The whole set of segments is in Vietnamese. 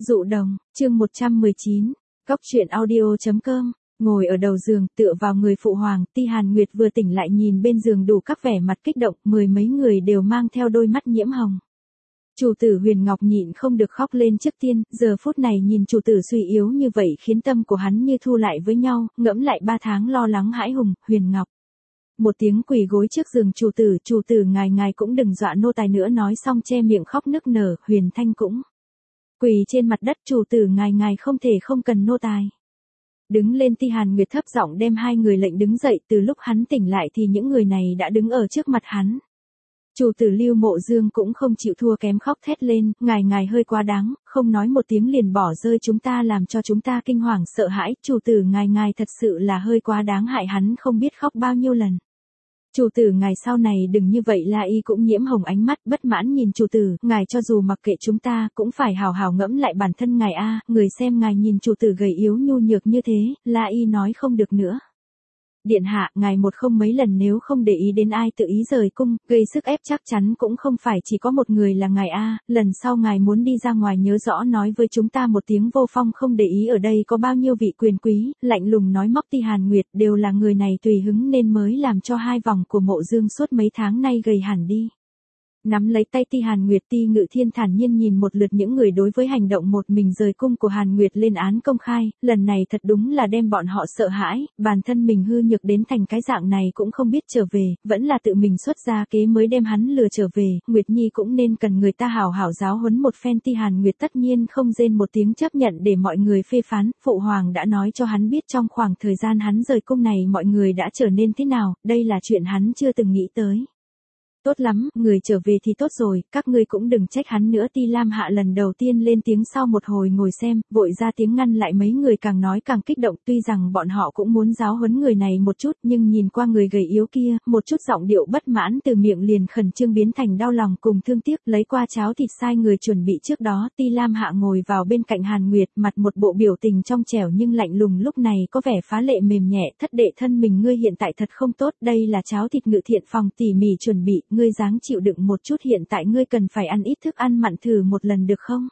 Dụ đồng, chương 119, Cóc truyện audio.com. Ngồi ở đầu giường, tựa vào người phụ hoàng, Ti Hàn Nguyệt vừa tỉnh lại nhìn bên giường đủ các vẻ mặt kích động, mười mấy người đều mang theo đôi mắt nhiễm hồng. Chủ tử Huyền Ngọc nhịn không được khóc lên trước tiên, giờ phút này nhìn chủ tử suy yếu như vậy khiến tâm của hắn như thu lại với nhau, ngẫm lại 3 tháng lo lắng hãi hùng, Huyền Ngọc. Một tiếng quỳ gối trước giường chủ tử ngài cũng đừng dọa nô tài nữa, nói xong che miệng khóc nức nở, Huyền Thanh cũng quỳ trên mặt đất, chủ tử ngài không thể không cần nô tài. Đứng lên, Ti Hàn Nguyệt thấp giọng đem hai người lệnh đứng dậy, từ lúc hắn tỉnh lại thì những người này đã đứng ở trước mặt hắn. Chủ tử Lưu Mộ Dương cũng không chịu thua kém khóc thét lên, ngài hơi quá đáng, không nói một tiếng liền bỏ rơi chúng ta làm cho chúng ta kinh hoàng sợ hãi, chủ tử ngài thật sự là hơi quá đáng, hại hắn không biết khóc bao nhiêu lần. Chủ tử ngài sau này đừng như vậy, La Y cũng nhiễm hồng ánh mắt bất mãn nhìn chủ tử, ngài cho dù mặc kệ chúng ta cũng phải hào hào ngẫm lại bản thân ngài a, người xem ngài nhìn chủ tử gầy yếu nhu nhược như thế, La Y nói không được nữa. Điện hạ, ngài một không mấy lần nếu không để ý đến ai tự ý rời cung, gây sức ép chắc chắn cũng không phải chỉ có một người là ngài a, lần sau ngài muốn đi ra ngoài nhớ rõ nói với chúng ta một tiếng. Vô Phong không để ý ở đây có bao nhiêu vị quyền quý, lạnh lùng nói móc Ti Hàn Nguyệt, đều là người này tùy hứng nên mới làm cho hai vòng của Mộ Dương suốt mấy tháng nay gầy hẳn đi. Nắm lấy tay Ti Hàn Nguyệt, Ti Ngự Thiên thản nhiên nhìn một lượt những người đối với hành động một mình rời cung của Hàn Nguyệt lên án công khai, lần này thật đúng là đem bọn họ sợ hãi, bản thân mình hư nhược đến thành cái dạng này cũng không biết trở về, vẫn là tự mình xuất ra kế mới đem hắn lừa trở về, Nguyệt Nhi cũng nên cần người ta hảo hảo giáo huấn một phen. Ti Hàn Nguyệt tất nhiên không rên một tiếng chấp nhận để mọi người phê phán, phụ hoàng đã nói cho hắn biết trong khoảng thời gian hắn rời cung này mọi người đã trở nên thế nào, đây là chuyện hắn chưa từng nghĩ tới. Tốt lắm, người trở về thì tốt rồi, các ngươi cũng đừng trách hắn nữa. Ti Lam Hạ lần đầu tiên lên tiếng sau một hồi ngồi xem, vội ra tiếng ngăn lại mấy người càng nói càng kích động, tuy rằng bọn họ cũng muốn giáo huấn người này một chút nhưng nhìn qua người gầy yếu kia, một chút giọng điệu bất mãn từ miệng liền khẩn trương biến thành đau lòng cùng thương tiếc, lấy qua cháo thịt sai người chuẩn bị trước đó. Ti Lam Hạ ngồi vào bên cạnh Hàn Nguyệt, mặt một bộ biểu tình trong trẻo nhưng lạnh lùng, lúc này có vẻ phá lệ mềm nhẹ, thất đệ thân mình ngươi hiện tại thật không tốt, đây là cháo thịt Ngự Thiện phòng tỉ mỉ chuẩn bị, ngươi dáng chịu đựng một chút, hiện tại ngươi cần phải ăn ít thức ăn mặn thử một lần được không?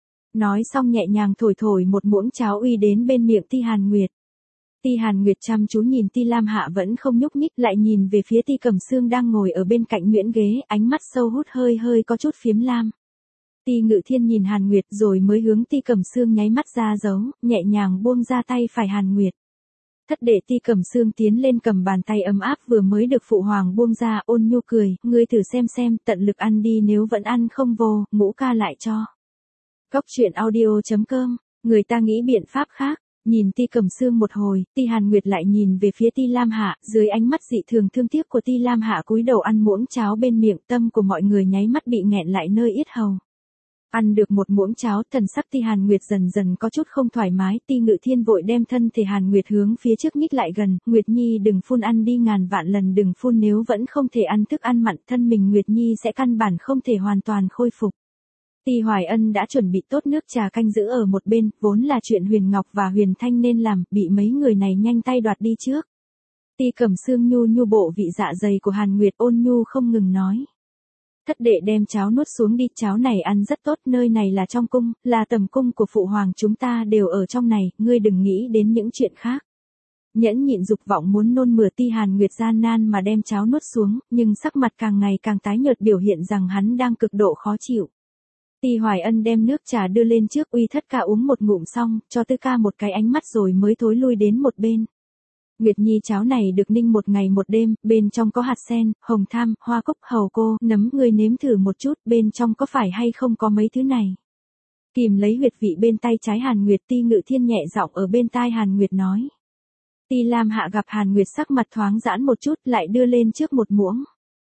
Nói xong nhẹ nhàng thổi một muỗng cháo uy đến bên miệng Ti Hàn Nguyệt. Ti Hàn Nguyệt chăm chú nhìn Ti Lam Hạ vẫn không nhúc nhích, lại nhìn về phía Ti Cẩm Sương đang ngồi ở bên cạnh Nguyễn ghế, ánh mắt sâu hút hơi có chút phiếm lam. Ti Ngự Thiên nhìn Hàn Nguyệt rồi mới hướng Ti Cẩm Sương nháy mắt ra dấu, nhẹ nhàng buông ra tay phải Hàn Nguyệt. Thất đệ Ti Cẩm Sương tiến lên cầm bàn tay ấm áp vừa mới được phụ hoàng buông ra, ôn nhu cười, ngươi thử xem, tận lực ăn đi, nếu vẫn ăn không vô, ngũ ca lại cho. Cóc truyện audio.com, người ta nghĩ biện pháp khác. Nhìn Ti Cẩm Sương một hồi, Ti Hàn Nguyệt lại nhìn về phía Ti Lam Hạ, dưới ánh mắt dị thường thương tiếc của Ti Lam Hạ cúi đầu ăn muỗng cháo bên miệng, tâm của mọi người nháy mắt bị nghẹn lại nơi yết hầu. Ăn được một muỗng cháo, thần sắc Ti Hàn Nguyệt dần có chút không thoải mái, Ti Ngự Thiên vội đem thân thể Hàn Nguyệt hướng phía trước nhích lại gần, Nguyệt Nhi đừng phun, ăn đi, ngàn vạn lần đừng phun, nếu vẫn không thể ăn thức ăn mặn, thân mình Nguyệt Nhi sẽ căn bản không thể hoàn toàn khôi phục. Ti Hoài Ân đã chuẩn bị tốt nước trà canh giữ ở một bên, vốn là chuyện Huyền Ngọc và Huyền Thanh nên làm, bị mấy người này nhanh tay đoạt đi trước. Ti Cẩm Sương nhu bộ vị dạ dày của Hàn Nguyệt, ôn nhu không ngừng nói. Thất đệ đem cháo nuốt xuống đi, cháo này ăn rất tốt, nơi này là trong cung, là tầm cung của phụ hoàng, chúng ta đều ở trong này, ngươi đừng nghĩ đến những chuyện khác. Nhẫn nhịn dục vọng muốn nôn mửa, Ti Hàn Nguyệt gian nan mà đem cháo nuốt xuống, nhưng sắc mặt càng ngày càng tái nhợt, biểu hiện rằng hắn đang cực độ khó chịu. Ti Hoài Ân đem nước trà đưa lên trước, uy thất ca uống một ngụm xong, cho tư ca một cái ánh mắt rồi mới thối lui đến một bên. Nguyệt Nhi, cháo này được ninh một ngày một đêm, bên trong có hạt sen, hồng tham, hoa cúc, hầu cô, nấm, ngươi nếm thử một chút, bên trong có phải hay không có mấy thứ này. Kìm lấy huyệt vị bên tay trái Hàn Nguyệt, Ti Ngự Thiên nhẹ giọng ở bên tai Hàn Nguyệt nói. Ti Lam Hạ gặp Hàn Nguyệt sắc mặt thoáng giãn một chút, lại đưa lên trước một muỗng.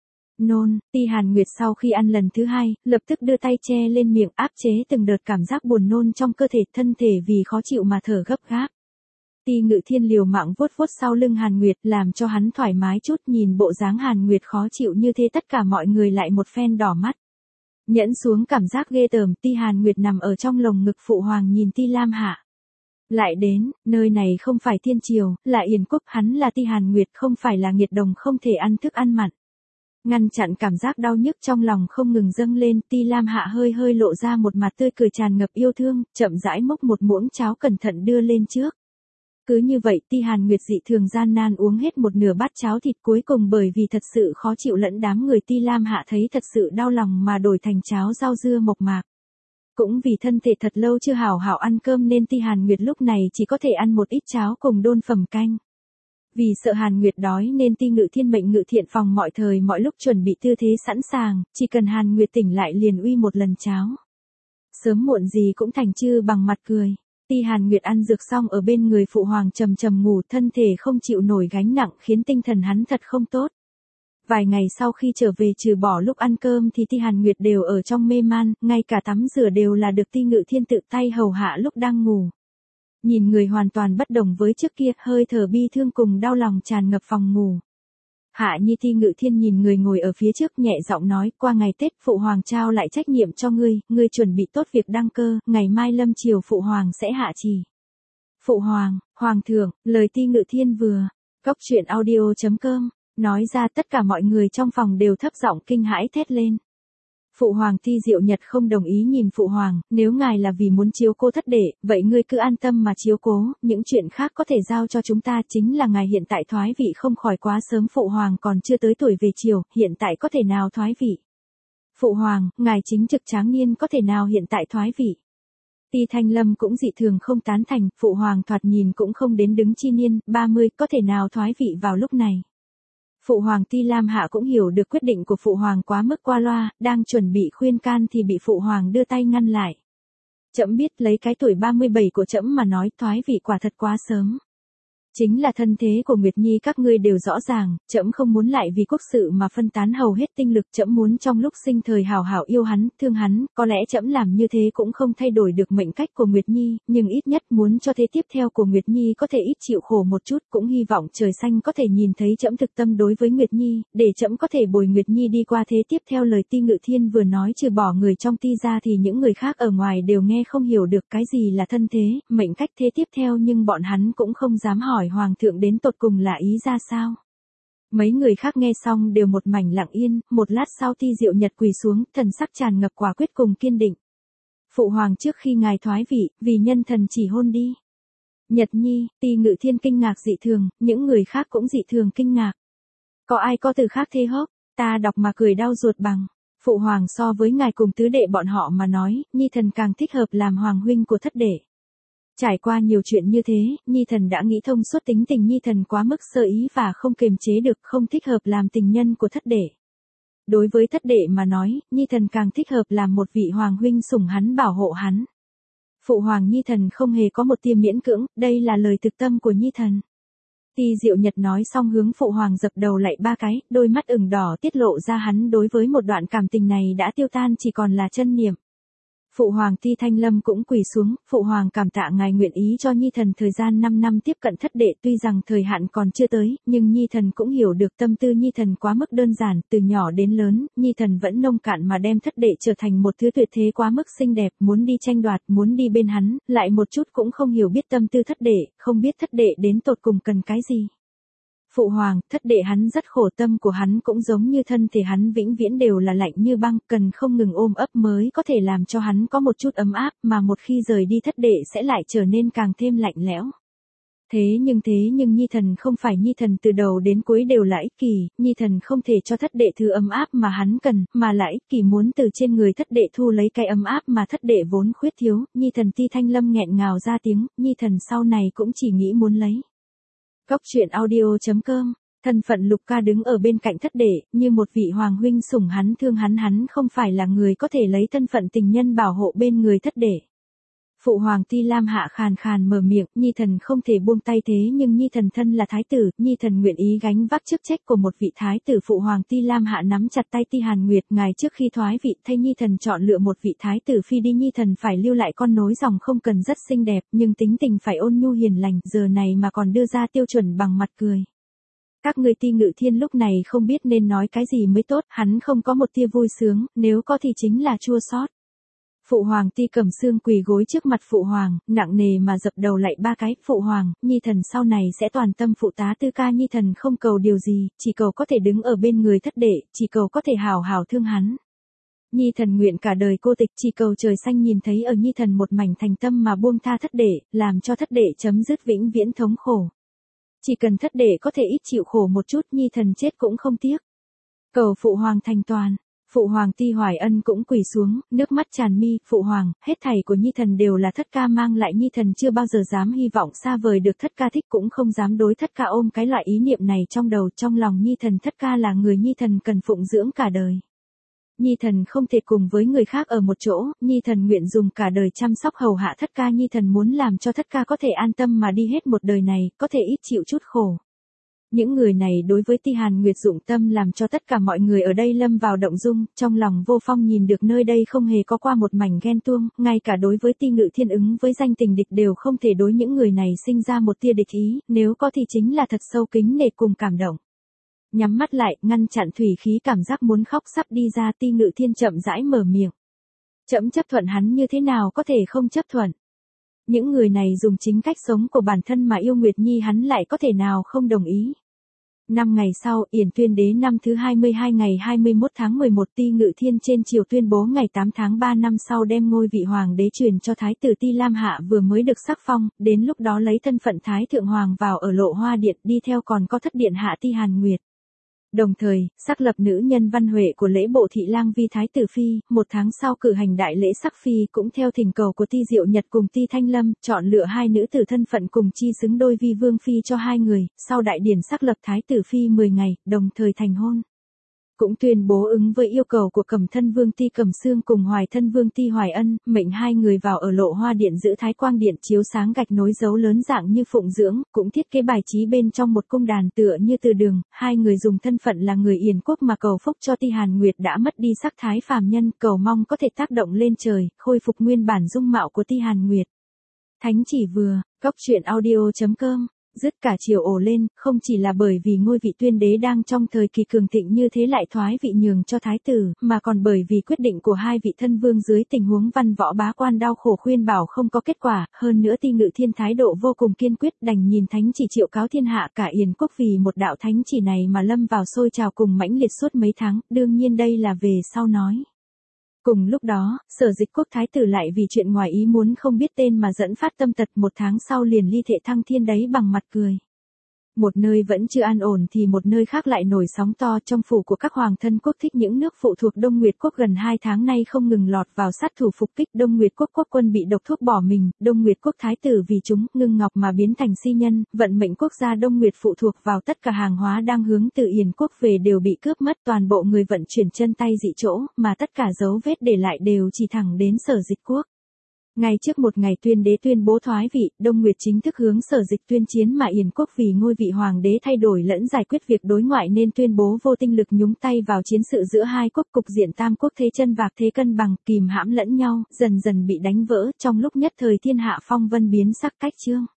Nôn, Ti Hàn Nguyệt sau khi ăn lần thứ hai, lập tức đưa tay che lên miệng, áp chế từng đợt cảm giác buồn nôn trong cơ thể, thân thể vì khó chịu mà thở gấp gáp. Ti Ngự Thiên liều mạng vuốt sau lưng Hàn Nguyệt, làm cho hắn thoải mái chút, nhìn bộ dáng Hàn Nguyệt khó chịu như thế tất cả mọi người lại một phen đỏ mắt. Nhẫn xuống cảm giác ghê tởm, Ti Hàn Nguyệt nằm ở trong lồng ngực phụ hoàng nhìn Ti Lam Hạ. Lại đến, nơi này không phải thiên triều, là Yển quốc, hắn là Ti Hàn Nguyệt, không phải là nghiệt đồng không thể ăn thức ăn mặn. Ngăn chặn cảm giác đau nhức trong lòng không ngừng dâng lên, Ti Lam Hạ hơi hơi lộ ra một mặt tươi cười tràn ngập yêu thương, chậm rãi múc một muỗng cháo cẩn thận đưa lên trước. Cứ như vậy Ti Hàn Nguyệt dị thường gian nan uống hết một nửa bát cháo thịt, cuối cùng bởi vì thật sự khó chịu lẫn đám người Ti Lam Hạ thấy thật sự đau lòng mà đổi thành cháo rau dưa mộc mạc. Cũng vì thân thể thật lâu chưa hảo hảo ăn cơm nên Ti Hàn Nguyệt lúc này chỉ có thể ăn một ít cháo cùng đôn phẩm canh. Vì sợ Hàn Nguyệt đói nên Ti Ngự Thiên mệnh Ngự Thiện phòng mọi thời mọi lúc chuẩn bị tư thế sẵn sàng, chỉ cần Hàn Nguyệt tỉnh lại liền uy một lần cháo. Sớm muộn gì cũng thành chư bằng mặt cười. Ti Hàn Nguyệt ăn dược xong ở bên người phụ hoàng trầm trầm ngủ, thân thể không chịu nổi gánh nặng khiến tinh thần hắn thật không tốt. Vài ngày sau khi trở về trừ bỏ lúc ăn cơm thì Ti Hàn Nguyệt đều ở trong mê man, ngay cả tắm rửa đều là được Ti Ngự Thiên tự tay hầu hạ lúc đang ngủ. Nhìn người hoàn toàn bất đồng với trước kia, hơi thở bi thương cùng đau lòng tràn ngập phòng ngủ. Hạ Nhi Ti Ngự Thiên nhìn người ngồi ở phía trước nhẹ giọng nói, qua ngày Tết phụ hoàng trao lại trách nhiệm cho ngươi chuẩn bị tốt việc đăng cơ, ngày mai lâm chiều phụ hoàng sẽ hạ chỉ. Phụ hoàng, hoàng thượng, lời Ti Ngự Thiên vừa, Cốc Truyện Audio.com, nói ra tất cả mọi người trong phòng đều thấp giọng kinh hãi thét lên. Phụ hoàng Ti Diệu Nhật không đồng ý nhìn phụ hoàng, nếu ngài là vì muốn chiếu cố thất đệ, vậy ngươi cứ an tâm mà chiếu cố, những chuyện khác có thể giao cho chúng ta, chính là ngài hiện tại thoái vị không khỏi quá sớm, phụ hoàng còn chưa tới tuổi về chiều, hiện tại có thể nào thoái vị. Phụ hoàng, ngài chính trực tráng niên có thể nào hiện tại thoái vị. Ti Thanh Lâm cũng dị thường không tán thành, phụ hoàng thoạt nhìn cũng không đến đứng chi niên, 30, có thể nào thoái vị vào lúc này. Phụ hoàng Ti Lam Hạ cũng hiểu được quyết định của phụ hoàng quá mức qua loa, đang chuẩn bị khuyên can thì bị phụ hoàng đưa tay ngăn lại. Trẫm biết lấy cái tuổi 37 của trẫm mà nói thoái vị quả thật quá sớm. Chính là thân thế của Nguyệt Nhi các ngươi đều rõ ràng, trẫm không muốn lại vì quốc sự mà phân tán hầu hết tinh lực, trẫm muốn trong lúc sinh thời hảo hảo yêu hắn, thương hắn, có lẽ trẫm làm như thế cũng không thay đổi được mệnh cách của Nguyệt Nhi, nhưng ít nhất muốn cho thế tiếp theo của Nguyệt Nhi có thể ít chịu khổ một chút, cũng hy vọng trời xanh có thể nhìn thấy trẫm thực tâm đối với Nguyệt Nhi, để trẫm có thể bồi Nguyệt Nhi đi qua thế tiếp theo. Lời Ti Ngự Thiên vừa nói trừ bỏ người trong Ti ra thì những người khác ở ngoài đều nghe không hiểu được cái gì là thân thế, mệnh cách thế tiếp theo, nhưng bọn hắn cũng không dám hỏi hoàng thượng đến tột cùng là ý ra sao. Mấy người khác nghe xong đều một mảnh lặng yên, một lát sau Ti Diệu Nhật quỳ xuống, thần sắc tràn ngập quả quyết cùng kiên định. Phụ hoàng, trước khi ngài thoái vị, vì nhân thần chỉ hôn đi. Nhật Nhi, Ti Ngự Thiên kinh ngạc dị thường, những người khác cũng dị thường kinh ngạc. Có ai có từ khác thế hốc, ta đọc mà cười đau ruột bằng. Phụ hoàng, so với ngài cùng tứ đệ bọn họ mà nói, Nhi thần càng thích hợp làm hoàng huynh của thất đệ. Trải qua nhiều chuyện như thế, Nhi thần đã nghĩ thông suốt, tính tình Nhi thần quá mức sơ ý và không kiềm chế được, không thích hợp làm tình nhân của thất đệ. Đối với thất đệ mà nói, Nhi thần càng thích hợp làm một vị hoàng huynh sủng hắn bảo hộ hắn. Phụ hoàng, Nhi thần không hề có một tia miễn cưỡng, đây là lời thực tâm của Nhi thần. Ti Diệu Nhật nói xong hướng phụ hoàng dập đầu lạy 3 cái, đôi mắt ửng đỏ tiết lộ ra hắn đối với một đoạn cảm tình này đã tiêu tan chỉ còn là chân niệm. Phụ hoàng Ti Thanh Lâm cũng quỳ xuống, phụ hoàng cảm tạ ngài nguyện ý cho Nhi thần thời gian 5 năm tiếp cận thất đệ, tuy rằng thời hạn còn chưa tới, nhưng Nhi thần cũng hiểu được tâm tư Nhi thần quá mức đơn giản, từ nhỏ đến lớn, Nhi thần vẫn nông cạn mà đem thất đệ trở thành một thứ tuyệt thế quá mức xinh đẹp, muốn đi tranh đoạt, muốn đi bên hắn, lại một chút cũng không hiểu biết tâm tư thất đệ, không biết thất đệ đến tột cùng cần cái gì. Phụ hoàng, thất đệ hắn rất khổ, tâm của hắn cũng giống như thân thể hắn vĩnh viễn đều là lạnh như băng, cần không ngừng ôm ấp mới có thể làm cho hắn có một chút ấm áp, mà một khi rời đi thất đệ sẽ lại trở nên càng thêm lạnh lẽo. Thế nhưng Nhi thần không phải, Nhi thần từ đầu đến cuối đều là ích kỷ, Nhi thần không thể cho thất đệ thứ ấm áp mà hắn cần, mà là ích kỷ muốn từ trên người thất đệ thu lấy cái ấm áp mà thất đệ vốn khuyết thiếu. Nhi thần Ti Thanh Lâm nghẹn ngào ra tiếng, Nhi thần sau này cũng chỉ nghĩ muốn lấy. Cốc Truyện Audio.com, thân phận Lục Ca đứng ở bên cạnh thất đệ, như một vị hoàng huynh sủng hắn thương hắn, hắn không phải là người có thể lấy thân phận tình nhân bảo hộ bên người thất đệ. Phụ hoàng Ti Lam Hạ khàn khàn mở miệng, Nhi thần không thể buông tay, thế nhưng Nhi thần thân là thái tử, Nhi thần nguyện ý gánh vác chức trách của một vị thái tử. Phụ hoàng Ti Lam Hạ nắm chặt tay Ti Hàn Nguyệt, ngài trước khi thoái vị thay Nhi thần chọn lựa một vị thái tử phi đi, Nhi thần phải lưu lại con nối dòng không cần rất xinh đẹp, nhưng tính tình phải ôn nhu hiền lành, giờ này mà còn đưa ra tiêu chuẩn bằng mặt cười. Các ngươi Ti Ngự Thiên lúc này không biết nên nói cái gì mới tốt, hắn không có một tia vui sướng, nếu có thì chính là chua xót. Phụ hoàng Ti Cẩm Xương quỳ gối trước mặt phụ hoàng, nặng nề mà dập đầu lạy 3 cái, phụ hoàng, nhi thần sau này sẽ toàn tâm phụ tá Tư ca, nhi thần không cầu điều gì, chỉ cầu có thể đứng ở bên người thất đệ, chỉ cầu có thể hào hào thương hắn. Nhi thần nguyện cả đời cô tịch, chỉ cầu trời xanh nhìn thấy ở nhi thần một mảnh thành tâm mà buông tha thất đệ, làm cho thất đệ chấm dứt vĩnh viễn thống khổ. Chỉ cần thất đệ có thể ít chịu khổ một chút, nhi thần chết cũng không tiếc. Cầu phụ hoàng thành toàn. Phụ hoàng Ti Hoài Ân cũng quỳ xuống, nước mắt tràn mi, phụ hoàng, hết thảy của nhi thần đều là thất ca mang lại, nhi thần chưa bao giờ dám hy vọng xa vời được thất ca thích, cũng không dám đối thất ca ôm cái loại ý niệm này trong đầu, trong lòng nhi thần thất ca là người nhi thần cần phụng dưỡng cả đời. Nhi thần không thể cùng với người khác ở một chỗ, nhi thần nguyện dùng cả đời chăm sóc hầu hạ thất ca, nhi thần muốn làm cho thất ca có thể an tâm mà đi hết một đời này, có thể ít chịu chút khổ. Những người này đối với Ti Hàn Nguyệt dụng tâm làm cho tất cả mọi người ở đây lâm vào động dung, trong lòng Vô Phong nhìn được nơi đây không hề có qua một mảnh ghen tuông, ngay cả đối với Ti Ngự Thiên ứng với danh tình địch đều không thể đối những người này sinh ra một tia địch ý, nếu có thì chính là thật sâu kính nể cùng cảm động. Nhắm mắt lại, ngăn chặn thủy khí cảm giác muốn khóc sắp đi ra, Ti Ngự Thiên chậm rãi mở miệng. Trẫm chấp thuận hắn như thế nào có thể không chấp thuận. Những người này dùng chính cách sống của bản thân mà yêu Nguyệt Nhi, hắn lại có thể nào không đồng ý. 5 ngày sau, Yển Tuyên Đế năm thứ 22 ngày 21 tháng 11, Ti Ngự Thiên trên triều tuyên bố ngày 8 tháng 3 năm sau đem ngôi vị hoàng đế truyền cho thái tử Ti Lam Hạ vừa mới được sắc phong, đến lúc đó lấy thân phận thái thượng hoàng vào ở Lộ Hoa Điện, đi theo còn có thất điện hạ Ti Hàn Nguyệt. Đồng thời, xác lập nữ nhân văn huệ của lễ bộ thị lang vi thái tử phi, 1 tháng sau cử hành đại lễ sắc phi, cũng theo thỉnh cầu của Ti Diệu Nhật cùng Ti Thanh Lâm, chọn lựa 2 nữ tử thân phận cùng chi xứng đôi vi vương phi cho 2 người, sau đại điển xác lập thái tử phi 10 ngày, đồng thời thành hôn. Cũng tuyên bố ứng với yêu cầu của Cẩm Thân Vương Ti Cẩm Xương cùng Hoài Thân Vương Ti Hoài Ân, mệnh 2 người vào ở Lộ Hoa Điện giữ Thái Quang Điện chiếu sáng gạch nối dấu lớn dạng như phụng dưỡng, cũng thiết kế bài trí bên trong một cung đàn tựa như từ đường, 2 người dùng thân phận là người Yển quốc mà cầu phúc cho Ti Hàn Nguyệt đã mất đi sắc thái phàm nhân, cầu mong có thể tác động lên trời, khôi phục nguyên bản dung mạo của Ti Hàn Nguyệt. Thánh chỉ vừa, cóc truyện audio.com. Dứt cả chiều ồ lên, không chỉ là bởi vì ngôi vị tuyên đế đang trong thời kỳ cường thịnh như thế lại thoái vị nhường cho thái tử, mà còn bởi vì quyết định của 2 vị thân vương dưới tình huống văn võ bá quan đau khổ khuyên bảo không có kết quả, hơn nữa Ti Ngự Thiên thái độ vô cùng kiên quyết, đành nhìn thánh chỉ triệu cáo thiên hạ, cả Yển quốc vì một đạo thánh chỉ này mà lâm vào sôi trào cùng mãnh liệt suốt mấy tháng, đương nhiên đây là về sau nói. Cùng lúc đó, Sở Dịch Quốc thái tử lại vì chuyện ngoài ý muốn không biết tên mà dẫn phát tâm tật, 1 tháng sau liền ly thệ thăng thiên đấy bằng mặt cười. Một nơi vẫn chưa an ổn thì một nơi khác lại nổi sóng to, trong phủ của các hoàng thân quốc thích những nước phụ thuộc Đông Nguyệt quốc gần 2 tháng nay không ngừng lọt vào sát thủ phục kích, Đông Nguyệt quốc quốc quân bị độc thuốc bỏ mình, Đông Nguyệt quốc thái tử vì chúng ngưng ngọc mà biến thành si nhân, vận mệnh quốc gia Đông Nguyệt phụ thuộc vào tất cả hàng hóa đang hướng từ Yển quốc về đều bị cướp mất, toàn bộ người vận chuyển chân tay dị chỗ, mà tất cả dấu vết để lại đều chỉ thẳng đến Sở Dịch quốc. Ngay trước một ngày tuyên đế tuyên bố thoái vị, Đông Nguyệt chính thức hướng Sở Dịch tuyên chiến mà Yển quốc vì ngôi vị hoàng đế thay đổi lẫn giải quyết việc đối ngoại nên tuyên bố vô tinh lực nhúng tay vào chiến sự giữa 2 quốc, cục diện tam quốc thế chân vạc thế cân bằng, kìm hãm lẫn nhau, dần dần bị đánh vỡ, trong lúc nhất thời thiên hạ phong vân biến sắc cách chương.